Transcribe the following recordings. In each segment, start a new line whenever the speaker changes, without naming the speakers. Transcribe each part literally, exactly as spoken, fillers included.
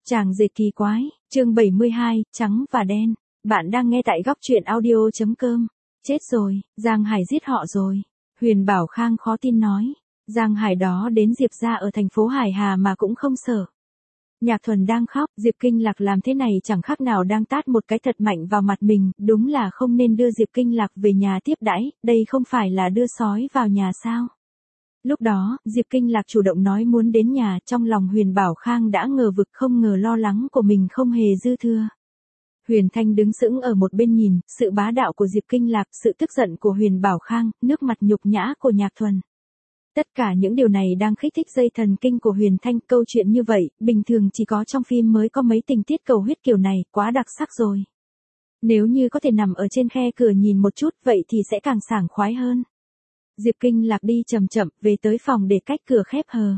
Chàng dệt kỳ quái, chương bảy mươi hai, trắng và đen. Bạn đang nghe tại góc truyện audio.com. Chết rồi, Giang Hải giết họ rồi. Huyền Bảo Khang khó tin nói. Giang Hải đó đến Diệp gia ở thành phố Hải Hà mà cũng không sợ. Nhạc Thuần đang khóc, Diệp Kinh Lạc làm thế này chẳng khác nào đang tát một cái thật mạnh vào mặt mình, đúng là không nên đưa Diệp Kinh Lạc về nhà tiếp đãi, đây không phải là đưa sói vào nhà sao. Lúc đó, Diệp Kinh Lạc chủ động nói muốn đến nhà, trong lòng Huyền Bảo Khang đã ngờ vực không ngờ lo lắng của mình không hề dư thừa. Huyền Thanh đứng sững ở một bên nhìn, sự bá đạo của Diệp Kinh Lạc, sự tức giận của Huyền Bảo Khang, nước mặt nhục nhã của Nhạc Thuần. Tất cả những điều này đang kích thích dây thần kinh của Huyền Thanh, câu chuyện như vậy, bình thường chỉ có trong phim mới có mấy tình tiết cầu huyết kiểu này, quá đặc sắc rồi. Nếu như có thể nằm ở trên khe cửa nhìn một chút vậy thì sẽ càng sảng khoái hơn. Diệp Kinh Lạc đi chậm chậm về tới phòng để cách cửa khép hờ.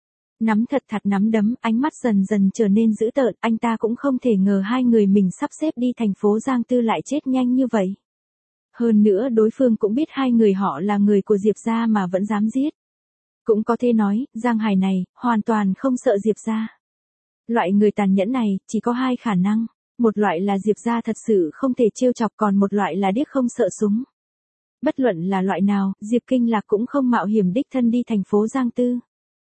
Nắm thật thật nắm đấm, ánh mắt dần dần trở nên dữ tợn, anh ta cũng không thể ngờ hai người mình sắp xếp đi thành phố Giang Tư lại chết nhanh như vậy. Hơn nữa đối phương cũng biết hai người họ là người của Diệp gia mà vẫn dám giết. Cũng có thể nói, Giang Hải này, hoàn toàn không sợ Diệp gia. Loại người tàn nhẫn này, chỉ có hai khả năng. Một loại là Diệp gia thật sự không thể trêu chọc, còn một loại là điếc không sợ súng. Bất luận là loại nào, Diệp Kinh Lạc cũng không mạo hiểm đích thân đi thành phố Giang Tư.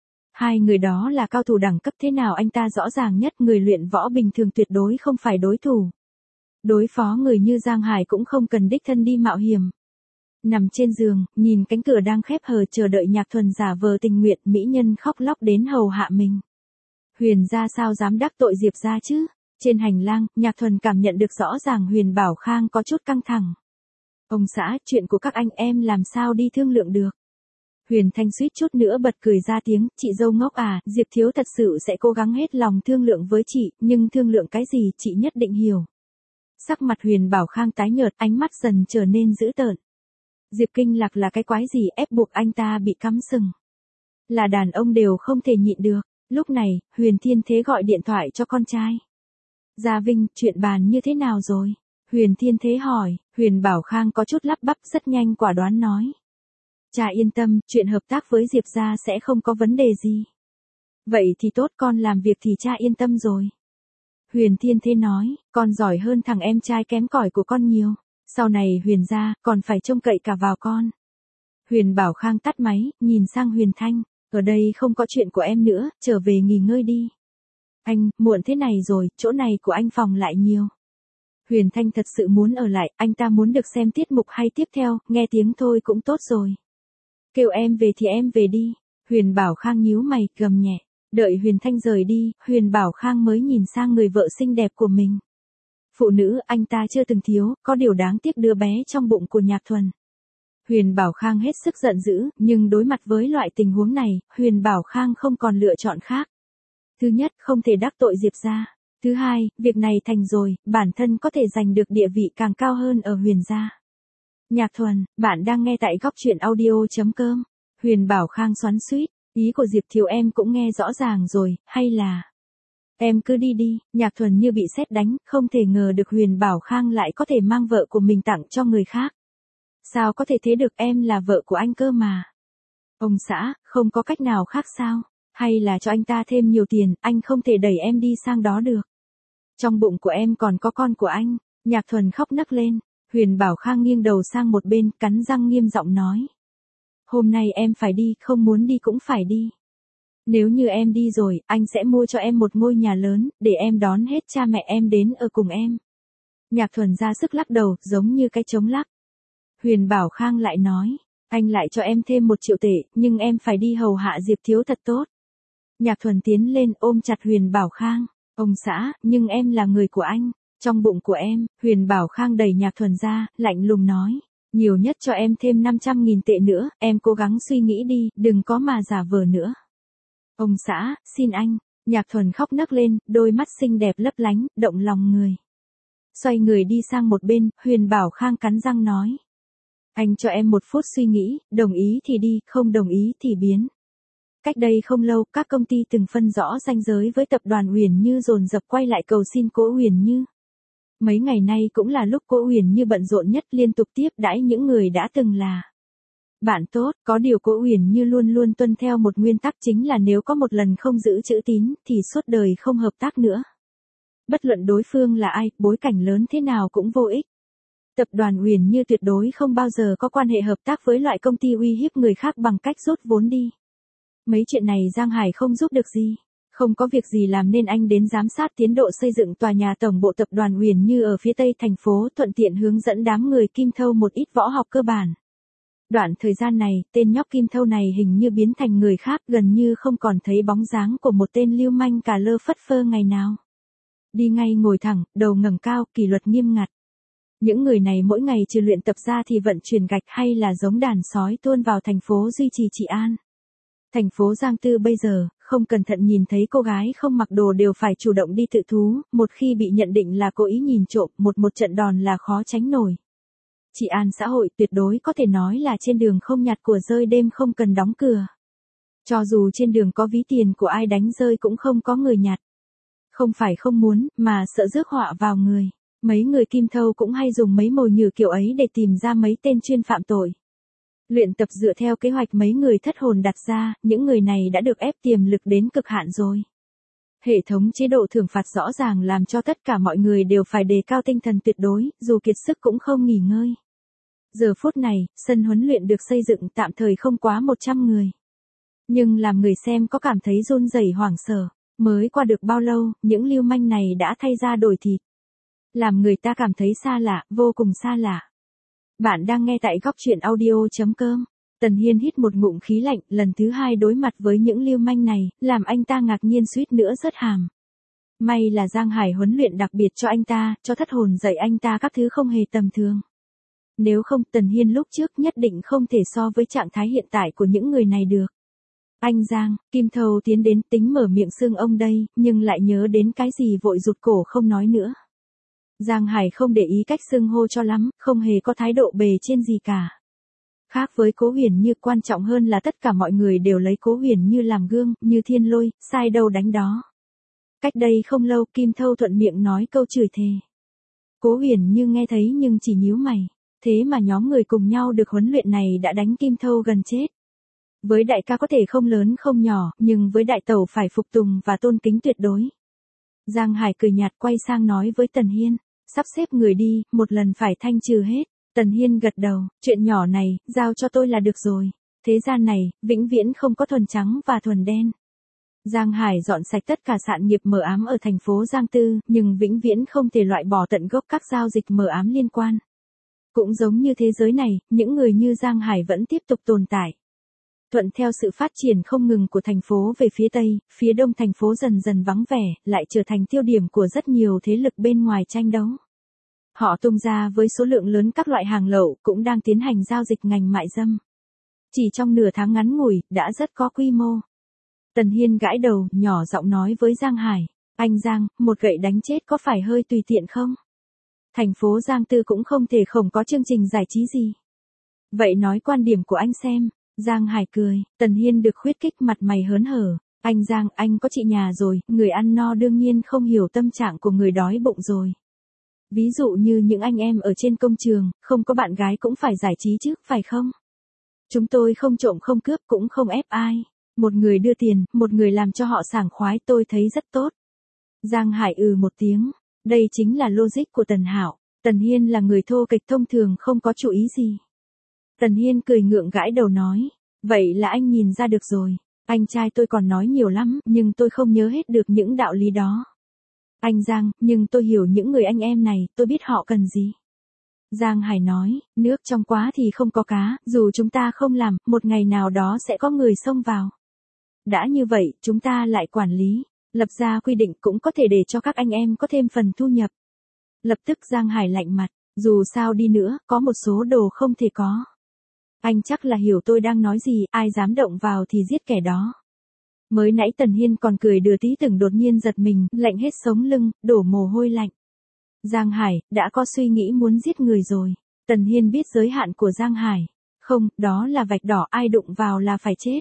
Hai người đó là cao thủ đẳng cấp thế nào anh ta rõ ràng nhất, người luyện võ bình thường tuyệt đối không phải đối thủ. Đối phó người như Giang Hải cũng không cần đích thân đi mạo hiểm. Nằm trên giường, nhìn cánh cửa đang khép hờ chờ đợi Nhạc Thuần giả vờ tình nguyện, mỹ nhân khóc lóc đến hầu hạ mình. Huyền gia sao dám đắc tội Diệp gia chứ? Trên hành lang, Nhạc Thuần cảm nhận được rõ ràng Huyền Bảo Khang có chút căng thẳng. Ông xã, chuyện của các anh em làm sao đi thương lượng được? Huyền Thanh suýt chút nữa bật cười ra tiếng, chị dâu ngốc à, Diệp thiếu thật sự sẽ cố gắng hết lòng thương lượng với chị, nhưng thương lượng cái gì chị nhất định hiểu. Sắc mặt Huyền Bảo Khang tái nhợt, ánh mắt dần trở nên dữ tợn. Diệp Kinh Lạc là cái quái gì ép buộc anh ta bị cắm sừng? Là đàn ông đều không thể nhịn được. Lúc này, Huyền Thiên Thế gọi điện thoại cho con trai. Gia Vinh, chuyện bàn như thế nào rồi? Huyền Thiên Thế hỏi. Huyền Bảo Khang có chút lắp bắp, rất nhanh quả đoán nói. Cha yên tâm, chuyện hợp tác với Diệp gia sẽ không có vấn đề gì. Vậy thì tốt, con làm việc thì cha yên tâm rồi. Huyền Thiên Thế nói, con giỏi hơn thằng em trai kém cỏi của con nhiều. Sau này Huyền gia, còn phải trông cậy cả vào con. Huyền Bảo Khang tắt máy, nhìn sang Huyền Thanh. Ở đây không có chuyện của em nữa, trở về nghỉ ngơi đi. Anh, muộn thế này rồi, chỗ này của anh phòng lại nhiều. Huyền Thanh thật sự muốn ở lại, anh ta muốn được xem tiết mục hay tiếp theo, nghe tiếng thôi cũng tốt rồi. Kêu em về thì em về đi. Huyền Bảo Khang nhíu mày, gầm nhẹ. Đợi Huyền Thanh rời đi, Huyền Bảo Khang mới nhìn sang người vợ xinh đẹp của mình. Phụ nữ anh ta chưa từng thiếu, có điều đáng tiếc đứa bé trong bụng của Nhạc Thuần. Huyền Bảo Khang hết sức giận dữ, nhưng đối mặt với loại tình huống này, Huyền Bảo Khang không còn lựa chọn khác. Thứ nhất, không thể đắc tội Diệp gia. Thứ hai, việc này thành rồi, bản thân có thể giành được địa vị càng cao hơn ở Huyền gia. Nhạc Thuần, bạn đang nghe tại góc truyện audio.com. Huyền Bảo Khang xoắn xuýt, ý của Diệp thiếu em cũng nghe rõ ràng rồi, hay là... Em cứ đi đi, Nhạc Thuần như bị sét đánh, không thể ngờ được Huyền Bảo Khang lại có thể mang vợ của mình tặng cho người khác. Sao có thể thế được, em là vợ của anh cơ mà. Ông xã, không có cách nào khác sao? Hay là cho anh ta thêm nhiều tiền, anh không thể đẩy em đi sang đó được. Trong bụng của em còn có con của anh. Nhạc Thuần khóc nấc lên. Huyền Bảo Khang nghiêng đầu sang một bên, cắn răng nghiêm giọng nói. Hôm nay em phải đi, không muốn đi cũng phải đi. Nếu như em đi rồi, anh sẽ mua cho em một ngôi nhà lớn, để em đón hết cha mẹ em đến ở cùng em. Nhạc Thuần ra sức lắc đầu, giống như cái trống lắc. Huyền Bảo Khang lại nói, anh lại cho em thêm một triệu tệ, nhưng em phải đi hầu hạ Diệp thiếu thật tốt. Nhạc Thuần tiến lên ôm chặt Huyền Bảo Khang. Ông xã, nhưng em là người của anh. Trong bụng của em, Huyền Bảo Khang đẩy Nhạc Thuần ra, lạnh lùng nói. Nhiều nhất cho em thêm năm trăm nghìn tệ nữa, em cố gắng suy nghĩ đi, đừng có mà giả vờ nữa. Ông xã, xin anh. Nhạc Thuần khóc nấc lên, đôi mắt xinh đẹp lấp lánh, động lòng người. Xoay người đi sang một bên, Huyền Bảo Khang cắn răng nói. Anh cho em một phút suy nghĩ, đồng ý thì đi, không đồng ý thì biến. Cách đây không lâu, các công ty từng phân rõ ranh giới với tập đoàn Uyển Như dồn dập quay lại cầu xin Cố Uyển Như. Mấy ngày nay cũng là lúc Cố Uyển Như bận rộn nhất, liên tục tiếp đãi những người đã từng là bạn tốt, có điều Cố Uyển Như luôn luôn tuân theo một nguyên tắc, chính là nếu có một lần không giữ chữ tín, thì suốt đời không hợp tác nữa. Bất luận đối phương là ai, bối cảnh lớn thế nào cũng vô ích. Tập đoàn Uyển Như tuyệt đối không bao giờ có quan hệ hợp tác với loại công ty uy hiếp người khác bằng cách rút vốn đi. Mấy chuyện này Giang Hải không giúp được gì. Không có việc gì làm nên anh đến giám sát tiến độ xây dựng tòa nhà tổng bộ tập đoàn Uyển Như ở phía tây thành phố, thuận tiện hướng dẫn đám người Kim Thâu một ít võ học cơ bản. Đoạn thời gian này, tên nhóc Kim Thâu này hình như biến thành người khác, gần như không còn thấy bóng dáng của một tên lưu manh cà lơ phất phơ ngày nào. Đi ngay ngồi thẳng, đầu ngẩng cao, kỷ luật nghiêm ngặt. Những người này mỗi ngày trừ luyện tập ra thì vận chuyển gạch hay là giống đàn sói tuôn vào thành phố duy trì trị an. Thành phố Giang Tư bây giờ, không cẩn thận nhìn thấy cô gái không mặc đồ đều phải chủ động đi tự thú, một khi bị nhận định là cố ý nhìn trộm, một một trận đòn là khó tránh nổi. Trị an xã hội tuyệt đối có thể nói là trên đường không nhặt của rơi đêm không cần đóng cửa. Cho dù trên đường có ví tiền của ai đánh rơi cũng không có người nhặt. Không phải không muốn, mà sợ rước họa vào người. Mấy người Kim Thâu cũng hay dùng mấy mồi nhử kiểu ấy để tìm ra mấy tên chuyên phạm tội. Luyện tập dựa theo kế hoạch mấy người thất hồn đặt ra, những người này đã được ép tiềm lực đến cực hạn rồi. Hệ thống chế độ thưởng phạt rõ ràng làm cho tất cả mọi người đều phải đề cao tinh thần tuyệt đối, dù kiệt sức cũng không nghỉ ngơi. Giờ phút này, sân huấn luyện được xây dựng tạm thời không quá một trăm người. Nhưng làm người xem có cảm thấy run rẩy hoảng sợ, mới qua được bao lâu, những lưu manh này đã thay da đổi thịt. Làm người ta cảm thấy xa lạ, vô cùng xa lạ. Bạn đang nghe tại góc truyện audio chấm com. Tần Hiên hít một ngụm khí lạnh, lần thứ hai đối mặt với những lưu manh này, làm anh ta ngạc nhiên suýt nữa rớt hàm. May là Giang Hải huấn luyện đặc biệt cho anh ta, cho thất hồn dạy anh ta các thứ không hề tầm thường. Nếu không, Tần Hiên lúc trước nhất định không thể so với trạng thái hiện tại của những người này được. Anh Giang, Kim Thâu tiến đến tính mở miệng xưng ông đây, nhưng lại nhớ đến cái gì vội rụt cổ không nói nữa. Giang Hải không để ý cách xưng hô cho lắm, không hề có thái độ bề trên gì cả. Khác với Cố Huyền Như, quan trọng hơn là tất cả mọi người đều lấy Cố Huyền Như làm gương, như thiên lôi, sai đâu đánh đó. Cách đây không lâu Kim Thâu thuận miệng nói câu chửi thề. Cố Huyền Như nghe thấy nhưng chỉ nhíu mày, thế mà nhóm người cùng nhau được huấn luyện này đã đánh Kim Thâu gần chết. Với đại ca có thể không lớn không nhỏ, nhưng với đại tẩu phải phục tùng và tôn kính tuyệt đối. Giang Hải cười nhạt quay sang nói với Tần Hiên, sắp xếp người đi, một lần phải thanh trừ hết. Tần Hiên gật đầu, chuyện nhỏ này, giao cho tôi là được rồi. Thế gian này, vĩnh viễn không có thuần trắng và thuần đen. Giang Hải dọn sạch tất cả sạn nghiệp mờ ám ở thành phố Giang Tư, nhưng vĩnh viễn không thể loại bỏ tận gốc các giao dịch mờ ám liên quan. Cũng giống như thế giới này, những người như Giang Hải vẫn tiếp tục tồn tại. Thuận theo sự phát triển không ngừng của thành phố về phía Tây, phía Đông thành phố dần dần vắng vẻ, lại trở thành tiêu điểm của rất nhiều thế lực bên ngoài tranh đấu. Họ tung ra với số lượng lớn các loại hàng lậu, cũng đang tiến hành giao dịch ngành mại dâm. Chỉ trong nửa tháng ngắn ngủi, đã rất có quy mô. Tần Hiên gãi đầu, nhỏ giọng nói với Giang Hải, anh Giang, một gậy đánh chết có phải hơi tùy tiện không? Thành phố Giang Tư cũng không thể không có chương trình giải trí gì. Vậy nói quan điểm của anh xem. Giang Hải cười, Tần Hiên được khuyến khích mặt mày hớn hở. Anh Giang, anh có chị nhà rồi, người ăn no đương nhiên không hiểu tâm trạng của người đói bụng rồi. Ví dụ như những anh em ở trên công trường, không có bạn gái cũng phải giải trí chứ, phải không? Chúng tôi không trộm không cướp cũng không ép ai. Một người đưa tiền, một người làm cho họ sảng khoái, tôi thấy rất tốt. Giang Hải ừ một tiếng, đây chính là logic của Tần Hạo. Tần Hiên là người thô kệch thông thường không có chủ ý gì. Tần Hiên cười ngượng gãi đầu nói, vậy là anh nhìn ra được rồi. Anh trai tôi còn nói nhiều lắm, nhưng tôi không nhớ hết được những đạo lý đó. Anh Giang, nhưng tôi hiểu những người anh em này, tôi biết họ cần gì. Giang Hải nói, nước trong quá thì không có cá, dù chúng ta không làm, một ngày nào đó sẽ có người xông vào. Đã như vậy, chúng ta lại quản lý, lập ra quy định cũng có thể để cho các anh em có thêm phần thu nhập. Lập tức Giang Hải lạnh mặt, dù sao đi nữa, có một số đồ không thể có. Anh chắc là hiểu tôi đang nói gì, ai dám động vào thì giết kẻ đó. Mới nãy Tần Hiên còn cười đùa tí tưởng đột nhiên giật mình, lạnh hết sống lưng, đổ mồ hôi lạnh. Giang Hải, đã có suy nghĩ muốn giết người rồi. Tần Hiên biết giới hạn của Giang Hải. Không, đó là vạch đỏ, ai đụng vào là phải chết.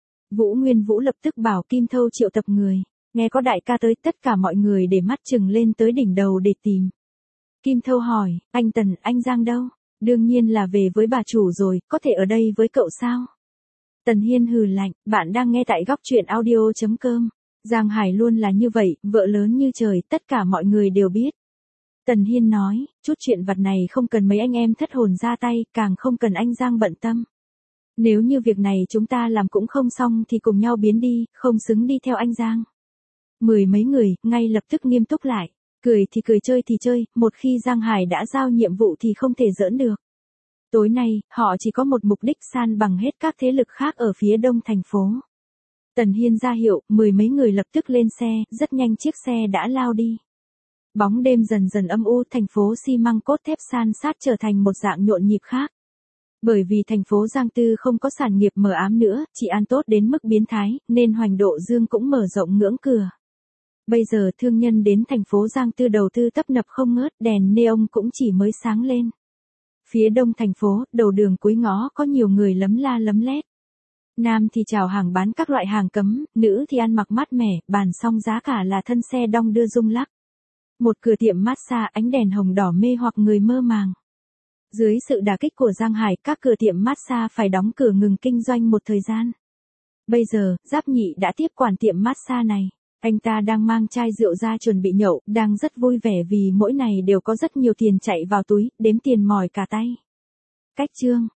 Vũ Nguyên Vũ lập tức bảo Kim Thâu triệu tập người. Nghe có đại ca tới, tất cả mọi người để mắt chừng lên tới đỉnh đầu để tìm. Kim Thâu hỏi, anh Tần, anh Giang đâu? Đương nhiên là về với bà chủ rồi, có thể ở đây với cậu sao? Tần Hiên hừ lạnh, bạn đang nghe tại góc truyện audio chấm com. Giang Hải luôn là như vậy, vợ lớn như trời, tất cả mọi người đều biết. Tần Hiên nói, chút chuyện vặt này không cần mấy anh em thất hồn ra tay, càng không cần anh Giang bận tâm. Nếu như việc này chúng ta làm cũng không xong thì cùng nhau biến đi, không xứng đi theo anh Giang. Mười mấy người, ngay lập tức nghiêm túc lại. Cười thì cười chơi thì chơi, một khi Giang Hải đã giao nhiệm vụ thì không thể giỡn được. Tối nay, họ chỉ có một mục đích san bằng hết các thế lực khác ở phía đông thành phố. Tần Hiên ra hiệu, mười mấy người lập tức lên xe, rất nhanh chiếc xe đã lao đi. Bóng đêm dần dần âm u, thành phố xi măng cốt thép san sát trở thành một dạng nhộn nhịp khác. Bởi vì thành phố Giang Tư không có sản nghiệp mờ ám nữa, trị an tốt đến mức biến thái, nên Hoành Độ Dương cũng mở rộng ngưỡng cửa. Bây giờ thương nhân đến thành phố Giang Tư đầu tư tấp nập không ngớt, đèn neon cũng chỉ mới sáng lên. Phía đông thành phố, đầu đường cuối ngõ có nhiều người lấm la lấm lét. Nam thì chào hàng bán các loại hàng cấm, nữ thì ăn mặc mát mẻ, bàn xong giá cả là thân xe đong đưa rung lắc. Một cửa tiệm massage, ánh đèn hồng đỏ mê hoặc người mơ màng. Dưới sự đả kích của Giang Hải, các cửa tiệm massage phải đóng cửa ngừng kinh doanh một thời gian. Bây giờ, Giáp Nhị đã tiếp quản tiệm massage này. Anh ta đang mang chai rượu ra chuẩn bị nhậu, đang rất vui vẻ vì mỗi ngày đều có rất nhiều tiền chạy vào túi, đếm tiền mỏi cả tay. Cách chương